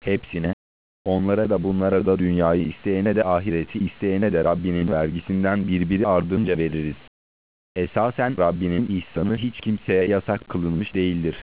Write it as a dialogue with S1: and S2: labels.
S1: hepsine, onlara da bunlara da dünyayı isteyene de ahireti isteyene de Rabbinin vergisinden birbiri ardınca veririz. Esasen Rabbinin ihsanı hiç kimseye yasak kılınmış değildir.